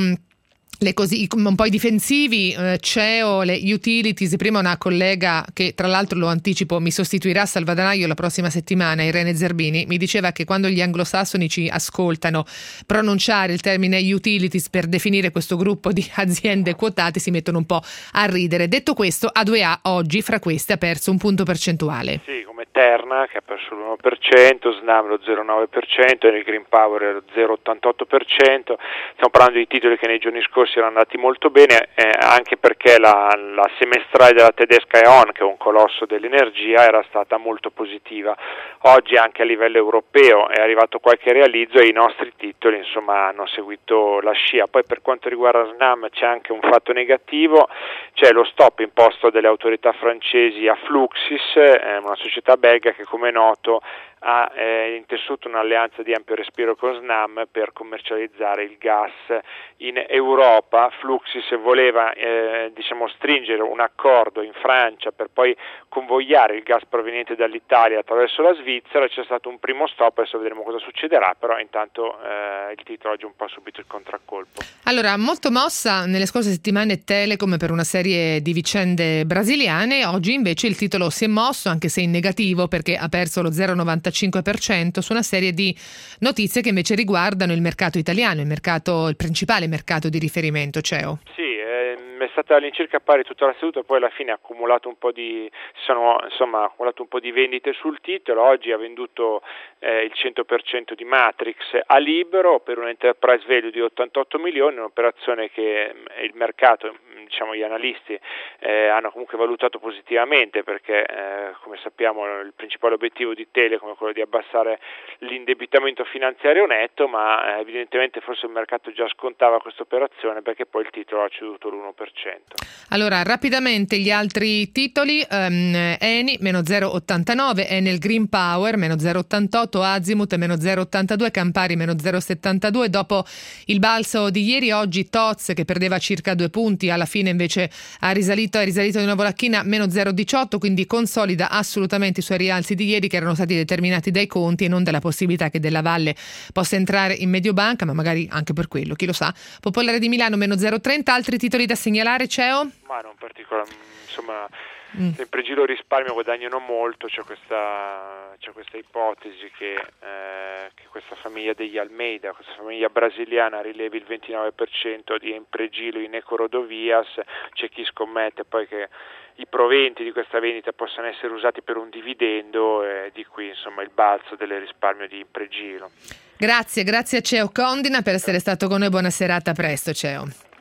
le così un po' i difensivi, eh, C E O, le utilities. Prima una collega che tra l'altro, lo anticipo, mi sostituirà a Salvadanaio la prossima settimana, Irene Zerbini, mi diceva che quando gli anglosassoni ci ascoltano pronunciare il termine utilities per definire questo gruppo di aziende quotate si mettono un po' a ridere. Detto questo, A due A oggi fra queste ha perso un punto percentuale. Sì, come Terna che ha perso l'uno per cento, Snam lo zero virgola nove per cento e il Green Power lo zero virgola ottantotto per cento. Stiamo parlando di titoli che nei giorni scorsi erano andati molto bene, eh, anche perché la, la semestrale della tedesca E O N, che è un colosso dell'energia, era stata molto positiva. Oggi anche a livello europeo è arrivato qualche realizzo e i nostri titoli insomma hanno seguito la scia. Poi per quanto riguarda Snam c'è anche un fatto negativo, c'è lo stop imposto dalle autorità francesi a Fluxys, eh, una società belga che come è noto ha eh, intessuto un'alleanza di ampio respiro con Snam per commercializzare il gas in Europa. Fluxys voleva eh, diciamo stringere un accordo in Francia per poi convogliare il gas proveniente dall'Italia attraverso la Svizzera. C'è stato un primo stop, adesso vedremo cosa succederà, però intanto eh, il titolo oggi un po' ha subito il contraccolpo. Allora, molto mossa nelle scorse settimane Telecom per una serie di vicende brasiliane. Oggi invece il titolo si è mosso, anche se in negativo, perché ha perso lo zero virgola novantacinque per cento su una serie di notizie che invece riguardano il mercato italiano, il mercato, il principale mercato di riferimento, C E O. Sì, ehm, è stata all'incirca pari tutta la seduta, poi alla fine ha accumulato un po' di sono insomma accumulato un po' di vendite sul titolo. Oggi ha venduto eh, il cento per cento di Matrix a libero per un enterprise value di ottantotto milioni, un'operazione che eh, il mercato, diciamo gli analisti eh, hanno comunque valutato positivamente, perché eh, come sappiamo il principale obiettivo di Telecom è quello di abbassare l'indebitamento finanziario netto, ma eh, evidentemente forse il mercato già scontava questa operazione, perché poi il titolo ha ceduto l'uno per cento. Allora, rapidamente gli altri titoli, um, Eni meno zero virgola ottantanove, Enel Green Power meno zero virgola ottantotto, Azimut meno zero virgola ottantadue, Campari meno zero virgola settantadue. Dopo il balzo di ieri, oggi Toz, che perdeva circa due punti, alla fine invece ha risalito, è risalito di nuovo la china, meno zero virgola diciotto, quindi consolida assolutamente i suoi rialzi di ieri, che erano stati determinati dai conti e non dalla possibilità che Della Valle possa entrare in Mediobanca, ma magari anche per quello, chi lo sa. Popolare di Milano meno zero virgola trenta. Altri titoli da segnalare, C E O? Ma non particolare, insomma mm. sempre giro risparmio guadagnano molto. C'è questa, c'è questa ipotesi che, eh, che questa famiglia degli Almeida, questa famiglia brasiliana, rilevi il ventinove per cento di Empregilo in Ecorodovias. C'è chi scommette poi che i proventi di questa vendita possano essere usati per un dividendo, e di qui insomma il balzo del risparmio di Empregilo. Grazie, grazie a C E O Condina per essere stato con noi. Buona serata, a presto C E O.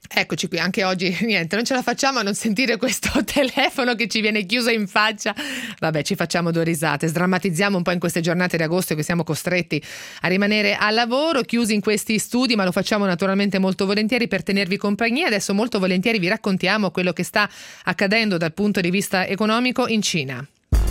Eccoci qui, anche oggi niente, non ce la facciamo a non sentire questo telefono che ci viene chiuso in faccia. Vabbè, ci facciamo due risate, sdrammatizziamo un po' in queste giornate di agosto che siamo costretti a rimanere al lavoro, chiusi in questi studi, ma lo facciamo naturalmente molto volentieri per tenervi compagnia. Adesso molto volentieri vi raccontiamo quello che sta accadendo dal punto di vista economico in Cina.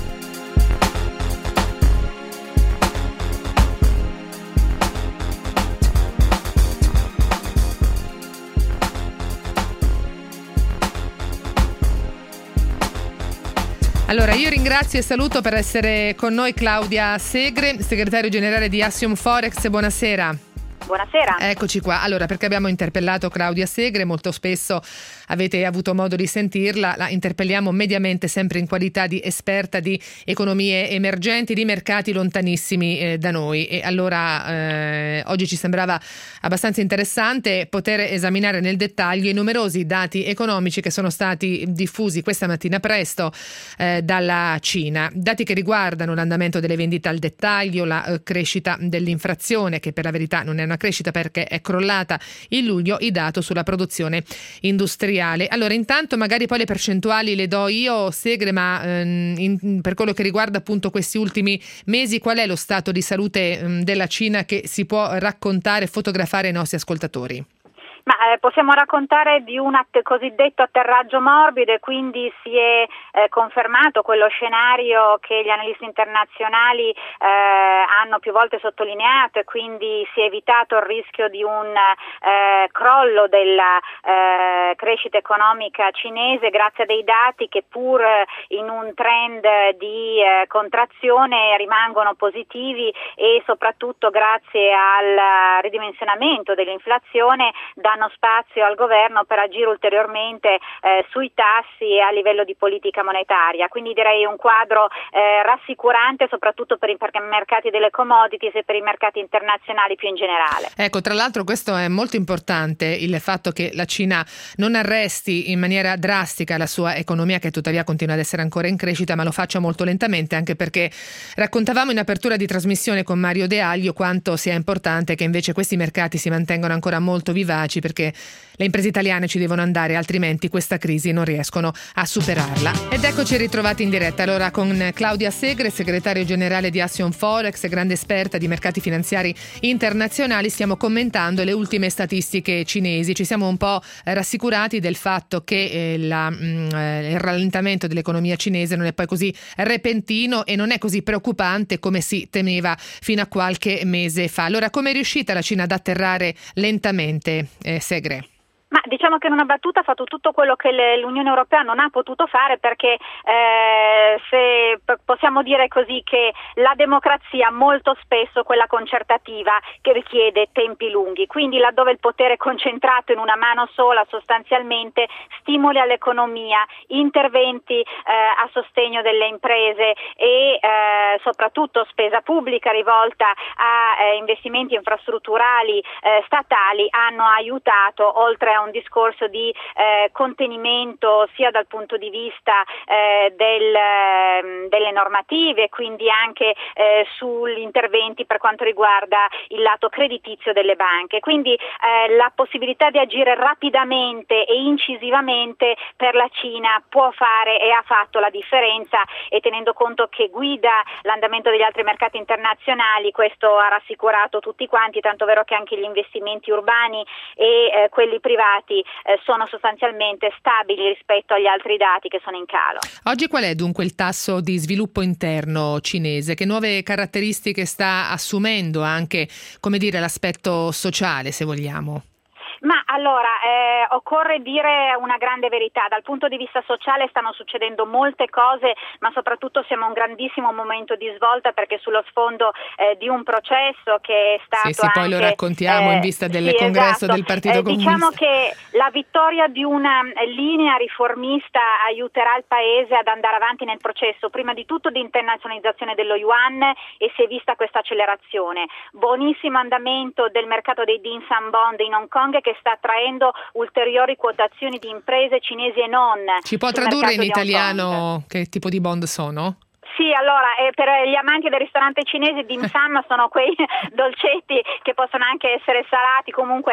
Allora, io ringrazio e saluto per essere con noi Claudia Segre, segretario generale di Axiom Forex. Buonasera. Buonasera. Eccoci qua. Allora, perché abbiamo interpellato Claudia Segre, molto spesso avete avuto modo di sentirla, la interpelliamo mediamente sempre in qualità di esperta di economie emergenti, di mercati lontanissimi eh, da noi. E allora eh, oggi ci sembrava abbastanza interessante poter esaminare nel dettaglio i numerosi dati economici che sono stati diffusi questa mattina presto eh, dalla Cina. Dati che riguardano l'andamento delle vendite al dettaglio, la eh, crescita dell'inflazione, che per la verità non è una crescita perché è crollata in luglio, i dati sulla produzione industriale. Allora, intanto magari poi le percentuali le do io, Segre, ma ehm, in, per quello che riguarda appunto questi ultimi mesi, qual è lo stato di salute ehm, della Cina che si può raccontare e fotografare ai nostri ascoltatori? Ma eh, possiamo raccontare di un att- cosiddetto atterraggio morbido, e quindi si è eh, confermato quello scenario che gli analisti internazionali eh, hanno più volte sottolineato, e quindi si è evitato il rischio di un eh, crollo della eh, crescita economica cinese grazie a dei dati che, pur in un trend di eh, contrazione, rimangono positivi, e soprattutto grazie al ridimensionamento dell'inflazione danno spazio al governo per agire ulteriormente eh, sui tassi e a livello di politica monetaria. Quindi direi un quadro eh, rassicurante soprattutto per i mercati delle commodities e per i mercati internazionali più in generale. Ecco, tra l'altro questo è molto importante, il fatto che la Cina non arresti in maniera drastica la sua economia, che tuttavia continua ad essere ancora in crescita, ma lo faccia molto lentamente, anche perché raccontavamo in apertura di trasmissione con Mario De Aglio quanto sia importante che invece questi mercati si mantengano ancora molto vivaci, perché le imprese italiane ci devono andare, altrimenti questa crisi non riescono a superarla. Ed eccoci ritrovati in diretta allora con Claudia Segre, segretario generale di Axiom Forex, grande esperta di mercati finanziari internazionali. Stiamo commentando le ultime statistiche cinesi. Ci siamo un po' rassicurati del fatto che eh, la, mh, eh, il rallentamento dell'economia cinese non è poi così repentino e non è così preoccupante come si temeva fino a qualche mese fa. Allora, come è riuscita la Cina ad atterrare lentamente, eh, Segre? Ma diciamo che in una battuta ha fatto tutto quello che le, l'Unione Europea non ha potuto fare, perché eh, se p- possiamo dire così che la democrazia molto spesso, quella concertativa, che richiede tempi lunghi, quindi laddove il potere è concentrato in una mano sola, sostanzialmente stimoli all'economia, interventi eh, a sostegno delle imprese e eh, soprattutto spesa pubblica rivolta a eh, investimenti infrastrutturali eh, statali hanno aiutato, oltre a un discorso di eh, contenimento sia dal punto di vista eh, del, eh, delle normative, quindi anche eh, sugli interventi per quanto riguarda il lato creditizio delle banche. Quindi eh, la possibilità di agire rapidamente e incisivamente per la Cina può fare e ha fatto la differenza, e tenendo conto che guida l'andamento degli altri mercati internazionali, questo ha rassicurato tutti quanti, tanto vero che anche gli investimenti urbani e eh, quelli privati eh, sono sostanzialmente stabili rispetto agli altri dati che sono in calo. Oggi qual è dunque il tasso di sviluppo interno cinese? Che nuove caratteristiche sta assumendo anche, come dire, l'aspetto sociale, se vogliamo? Ma allora, eh, occorre dire una grande verità. Dal punto di vista sociale stanno succedendo molte cose, ma soprattutto siamo a un grandissimo momento di svolta, perché sullo sfondo eh, di un processo che è stato sì, sì, anche, poi lo raccontiamo eh, in vista del sì, congresso esatto. del Partito eh, Comunista. Diciamo che la vittoria di una linea riformista aiuterà il Paese ad andare avanti nel processo, prima di tutto di internazionalizzazione dello yuan, e si è vista questa accelerazione. Buonissimo andamento del mercato dei Dinsan Bond in Hong Kong, che sta attraendo ulteriori quotazioni di imprese cinesi e non. Ci può tradurre in italiano che tipo di bond sono? Sì, allora eh, per gli amanti del ristorante cinese dim sum sono quei dolcetti che possono anche essere salati, comunque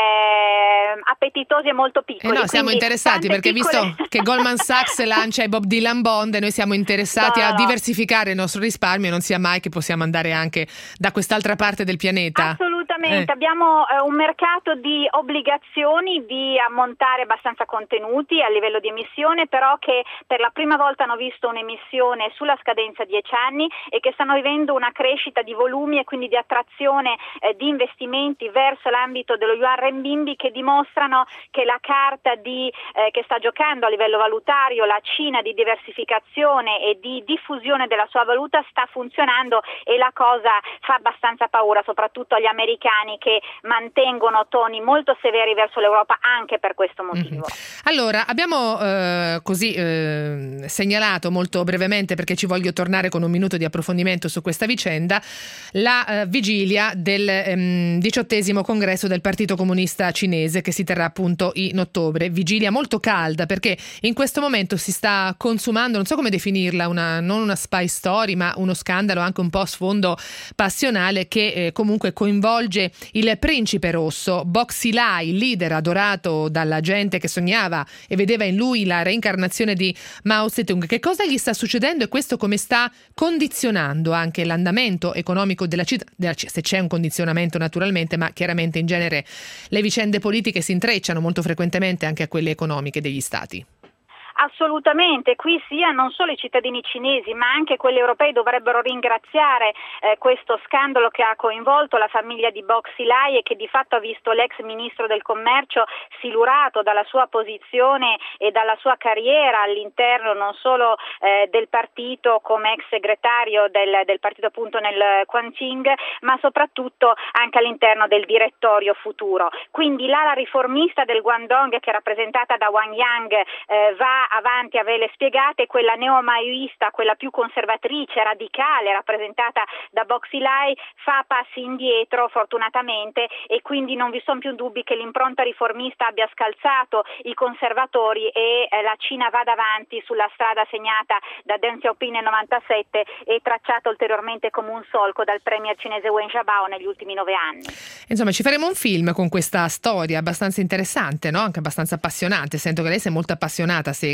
eh, appetitosi e molto piccoli. Eh no, siamo interessati perché piccole... visto che Goldman Sachs lancia i Bob Dylan Bond, noi siamo interessati no, a no. diversificare il nostro risparmio e non sia mai che possiamo andare anche da quest'altra parte del pianeta. Assolutamente, eh. abbiamo eh, un mercato di obbligazioni di ammontare abbastanza contenuti a livello di emissione, però che per la prima volta hanno visto un'emissione sulla scadenza dieci anni e che stanno vivendo una crescita di volumi e quindi di attrazione eh, di investimenti verso l'ambito dello yuan renminbi, che dimostrano che la carta di, eh, che sta giocando a livello valutario la Cina di diversificazione e di diffusione della sua valuta sta funzionando, e la cosa fa abbastanza paura soprattutto agli americani, che mantengono toni molto severi verso l'Europa anche per questo motivo. Mm-hmm. Allora abbiamo eh, così eh, segnalato molto brevemente, perché ci voglio tornare con un minuto di approfondimento su questa vicenda, la eh, vigilia del ehm, diciottesimo congresso del Partito Comunista Cinese, che si terrà appunto in ottobre. Vigilia molto calda perché in questo momento si sta consumando, non so come definirla, una, non una spy story ma uno scandalo anche un po' a sfondo passionale che eh, comunque coinvolge il principe rosso Boc Xilai, leader adorato dalla gente che sognava e vedeva in lui la reincarnazione di Mao Zedong. Che cosa gli sta succedendo e questo come sta condizionando anche l'andamento economico della città, della, se c'è un condizionamento naturalmente, ma chiaramente in genere le vicende politiche si intrecciano molto frequentemente anche a quelle economiche degli stati. Assolutamente, qui sia non solo i cittadini cinesi ma anche quelli europei dovrebbero ringraziare eh, questo scandalo che ha coinvolto la famiglia di Boc Xilai e che di fatto ha visto l'ex ministro del commercio silurato dalla sua posizione e dalla sua carriera all'interno non solo eh, del partito come ex segretario del, del partito appunto nel Quanqing, ma soprattutto anche all'interno del direttorio futuro. Quindi l'ala riformista del Guangdong, che è rappresentata da Wang Yang, eh, va avanti a vele spiegate, quella neomaoista, quella più conservatrice, radicale, rappresentata da Boc Xilai, fa passi indietro fortunatamente, e quindi non vi sono più dubbi che l'impronta riformista abbia scalzato i conservatori e eh, la Cina vada avanti sulla strada segnata da Deng Xiaoping nel novantasette e tracciata ulteriormente come un solco dal premier cinese Wen Jiabao negli ultimi nove anni. Insomma, ci faremo un film con questa storia abbastanza interessante, no? Anche abbastanza appassionante. Sento che lei sei molto appassionata, Segre.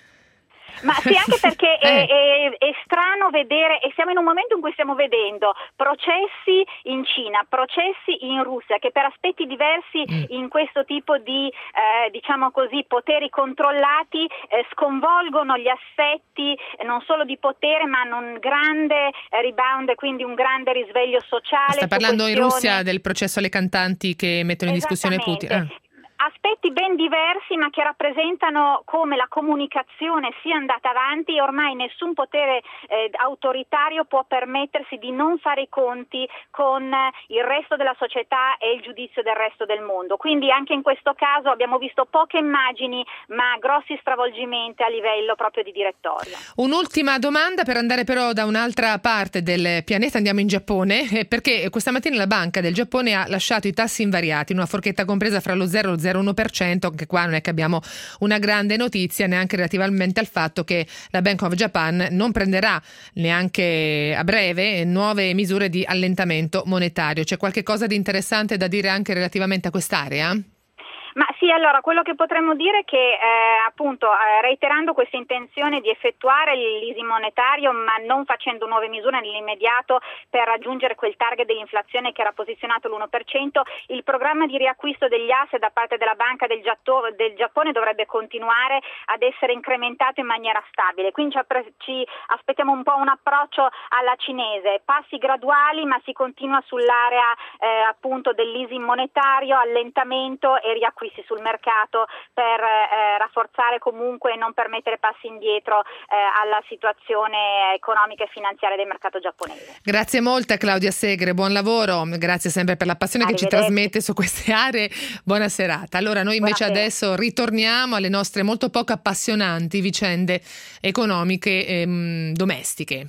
Ma sì, anche perché è, è, è strano vedere, e siamo in un momento in cui stiamo vedendo processi in Cina, processi in Russia, che per aspetti diversi in questo tipo di eh, diciamo così poteri controllati eh, sconvolgono gli assetti eh, non solo di potere ma hanno un grande eh, rebound, quindi un grande risveglio sociale. Sta parlando questioni... in Russia del processo alle cantanti che mettono in discussione Putin. Ah. Aspetti ben diversi ma che rappresentano come la comunicazione sia andata avanti e ormai nessun potere eh, autoritario può permettersi di non fare i conti con il resto della società e il giudizio del resto del mondo. Quindi anche in questo caso abbiamo visto poche immagini ma grossi stravolgimenti a livello proprio di direttorio. Un'ultima domanda per andare però da un'altra parte del pianeta, andiamo in Giappone, perché questa mattina la Banca del Giappone ha lasciato i tassi invariati in una forchetta compresa fra lo zero e lo zero virgola uno per cento. Anche qua non è che abbiamo una grande notizia neanche relativamente al fatto che la Bank of Japan non prenderà neanche a breve nuove misure di allentamento monetario. C'è qualche cosa di interessante da dire anche relativamente a quest'area? Ma sì, allora quello che potremmo dire è che eh, appunto eh, reiterando questa intenzione di effettuare l'easing monetario ma non facendo nuove misure nell'immediato per raggiungere quel target dell'inflazione che era posizionato l'uno per cento, il programma di riacquisto degli asset da parte della Banca del, Giatto, del Giappone dovrebbe continuare ad essere incrementato in maniera stabile. Quindi ci, appre- ci aspettiamo un po' un approccio alla cinese, passi graduali ma si continua sull'area eh, appunto dell'easing monetario, allentamento e riacquisto sul mercato per eh, rafforzare comunque e non permettere passi indietro eh, alla situazione economica e finanziaria del mercato giapponese. Grazie molto a Claudia Segre, buon lavoro, grazie sempre per la passione che ci trasmette su queste aree, buona serata. Allora noi invece Buonasera. Adesso ritorniamo alle nostre molto poco appassionanti vicende economiche ehm, domestiche.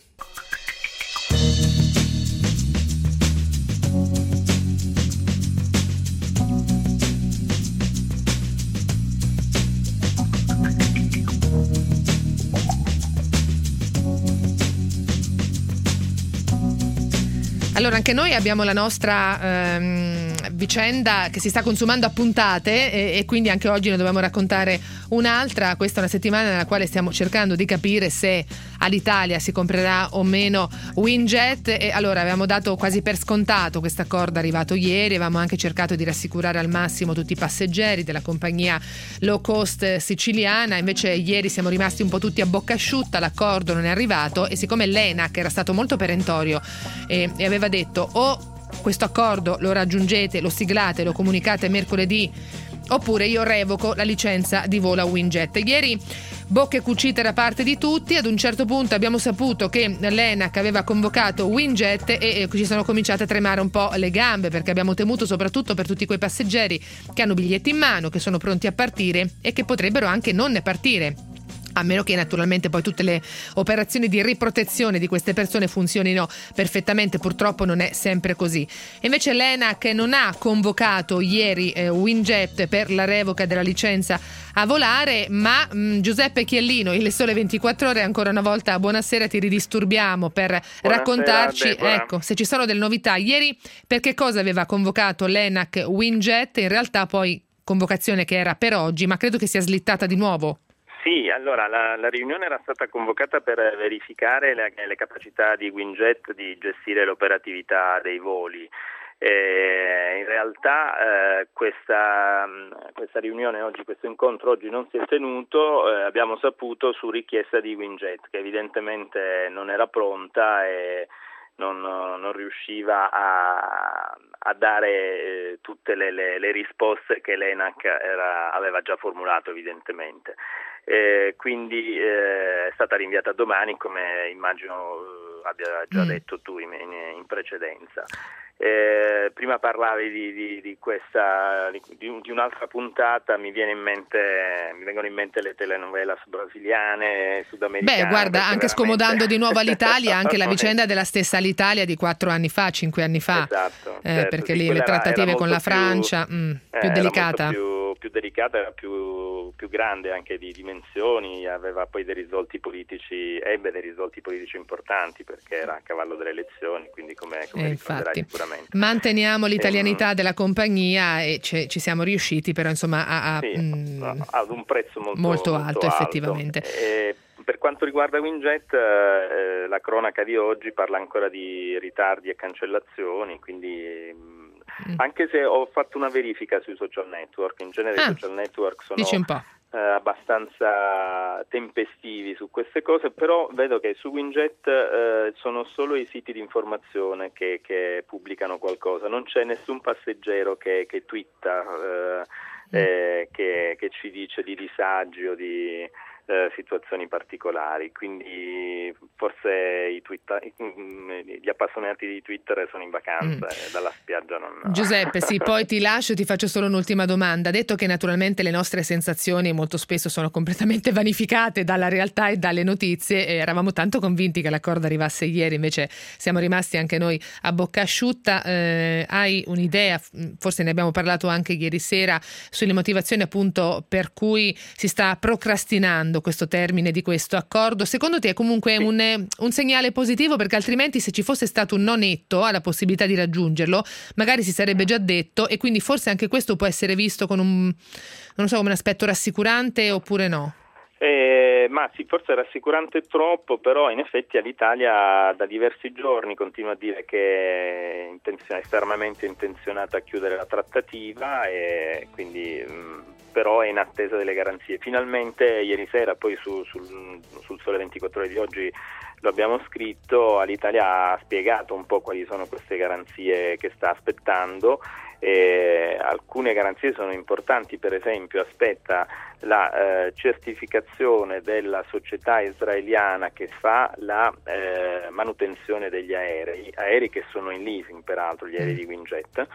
Allora, anche noi abbiamo la nostra ehm, vicenda che si sta consumando a puntate e, e quindi anche oggi ne dobbiamo raccontare un'altra. Questa è una settimana nella quale stiamo cercando di capire se all'Italia si comprerà o meno Winjet, e allora avevamo dato quasi per scontato questo accordo arrivato ieri, avevamo anche cercato di rassicurare al massimo tutti i passeggeri della compagnia low cost siciliana, invece ieri siamo rimasti un po' tutti a bocca asciutta, l'accordo non è arrivato e siccome l'ENAC era stato molto perentorio e, e aveva detto o questo accordo lo raggiungete, lo siglate, lo comunicate mercoledì oppure io revoco la licenza di volo a Winjet. Ieri bocche cucite da parte di tutti, ad un certo punto abbiamo saputo che l'ENAC aveva convocato Winjet e, e ci sono cominciate a tremare un po' le gambe perché abbiamo temuto soprattutto per tutti quei passeggeri che hanno biglietti in mano, che sono pronti a partire e che potrebbero anche non partire. A meno che naturalmente poi tutte le operazioni di riprotezione di queste persone funzionino perfettamente, purtroppo non è sempre così. Invece l'ENAC non ha convocato ieri eh, Winjet per la revoca della licenza a volare, ma mh, Giuseppe Chiellino, il Sole ventiquattro Ore, ancora una volta buonasera, ti ridisturbiamo per buonasera, raccontarci ecco, se ci sono delle novità. Ieri per che cosa aveva convocato l'ENAC Winjet? In realtà poi convocazione che era per oggi, ma credo che sia slittata di nuovo. Sì, allora la, la riunione era stata convocata per verificare le, le capacità di Winjet di gestire l'operatività dei voli. Eh, in realtà eh, questa, questa riunione oggi, questo incontro oggi non si è tenuto, eh, abbiamo saputo su richiesta di Winjet che evidentemente non era pronta e non, non riusciva a, a dare eh, tutte le, le, le risposte che l'ENAC era, aveva già formulato evidentemente. Eh, quindi eh, è stata rinviata domani, come immagino abbia già mm. detto tu in, in precedenza. Eh, prima parlavi di, di, di questa di, di un'altra puntata, mi viene in mente mi vengono in mente le telenovelas brasiliane, sudamericane. Beh, guarda, anche veramente... scomodando di nuovo all'Italia, anche la vicenda della stessa Alitalia di quattro anni fa, cinque anni fa. Esatto, eh, certo, perché sì, lì le trattative con la più, Francia mh, eh, più delicata. Più, più delicata, era più, più grande anche di dimensioni, aveva poi dei risvolti politici, ebbe dei risvolti politici importanti perché era a cavallo delle elezioni, quindi come, come eh, ricorderai sicuramente. Manteniamo l'italianità della compagnia e ci siamo riusciti però insomma a, a, sì, mh, ad un prezzo molto, molto, molto alto, alto effettivamente. E per quanto riguarda Winjet, eh, la cronaca di oggi parla ancora di ritardi e cancellazioni, quindi mm. anche se ho fatto una verifica sui social network, in genere ah, i social network sono dici un po'. Eh, abbastanza tempestivi su queste cose, però vedo che su Winjet eh, sono solo i siti di informazione che, che pubblicano qualcosa, non c'è nessun passeggero che, che twitta, eh, mm. eh, che, che ci dice di disagi o di eh, situazioni particolari, quindi forse i twitter, gli appassionati di Twitter sono in vacanza mm. e dalla spiaggia non... Giuseppe, sì, poi ti lascio, ti faccio solo un'ultima domanda. Detto che naturalmente le nostre sensazioni molto spesso sono completamente vanificate dalla realtà e dalle notizie, e eravamo tanto convinti che l'accordo arrivasse ieri, invece siamo rimasti anche noi a bocca asciutta. Eh, hai un'idea, forse ne abbiamo parlato anche ieri sera, sulle motivazioni appunto per cui si sta procrastinando questo termine di questo accordo? Secondo te è comunque sì. un, un segnale positivo, perché altrimenti se ci fosse stato un no netto alla possibilità di raggiungerlo magari si sarebbe già detto, e quindi forse anche questo può essere visto con un, non so, come un aspetto rassicurante oppure no? Eh, ma sì, forse è rassicurante troppo, però in effetti all'Italia da diversi giorni continua a dire che è intenzion- estremamente intenzionata a chiudere la trattativa e quindi mh, però è in attesa delle garanzie. Finalmente ieri sera, poi su, sul, sul Sole ventiquattro Ore di oggi lo abbiamo scritto, l'Italia ha spiegato un po' quali sono queste garanzie che sta aspettando. E alcune garanzie sono importanti, per esempio aspetta la eh, certificazione della società israeliana che fa la eh, manutenzione degli aerei, aerei che sono in leasing peraltro, gli aerei di Winjet,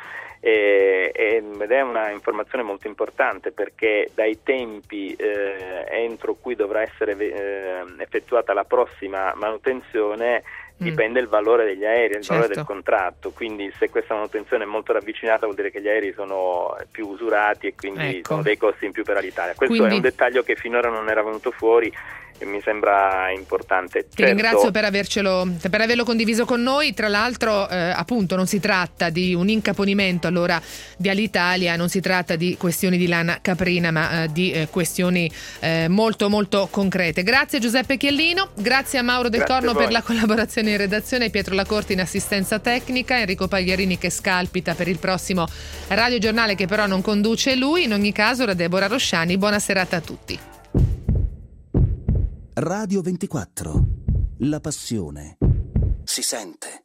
e, e, ed è una informazione molto importante perché dai tempi eh, entro cui dovrà essere eh, effettuata la prossima manutenzione dipende il valore degli aerei, il certo. valore del contratto, quindi se questa manutenzione è molto ravvicinata vuol dire che gli aerei sono più usurati e quindi ecco. sono dei costi in più per l'Italia. Questo quindi... è un dettaglio che finora non era venuto fuori mi sembra importante. Ti certo, ringrazio per avercelo per averlo condiviso con noi. Tra l'altro eh, appunto non si tratta di un incaponimento allora di Alitalia, non si tratta di questioni di lana caprina, ma eh, di eh, questioni eh, molto molto concrete. Grazie Giuseppe Chiellino, grazie a Mauro Del Grazie Corno a voi. per la collaborazione in redazione, Pietro Lacorte in assistenza tecnica, Enrico Pagliarini che scalpita per il prossimo radiogiornale che però non conduce lui. In ogni caso, da Deborah Rosciani, buona serata a tutti. Radio ventiquattro, la passione si sente.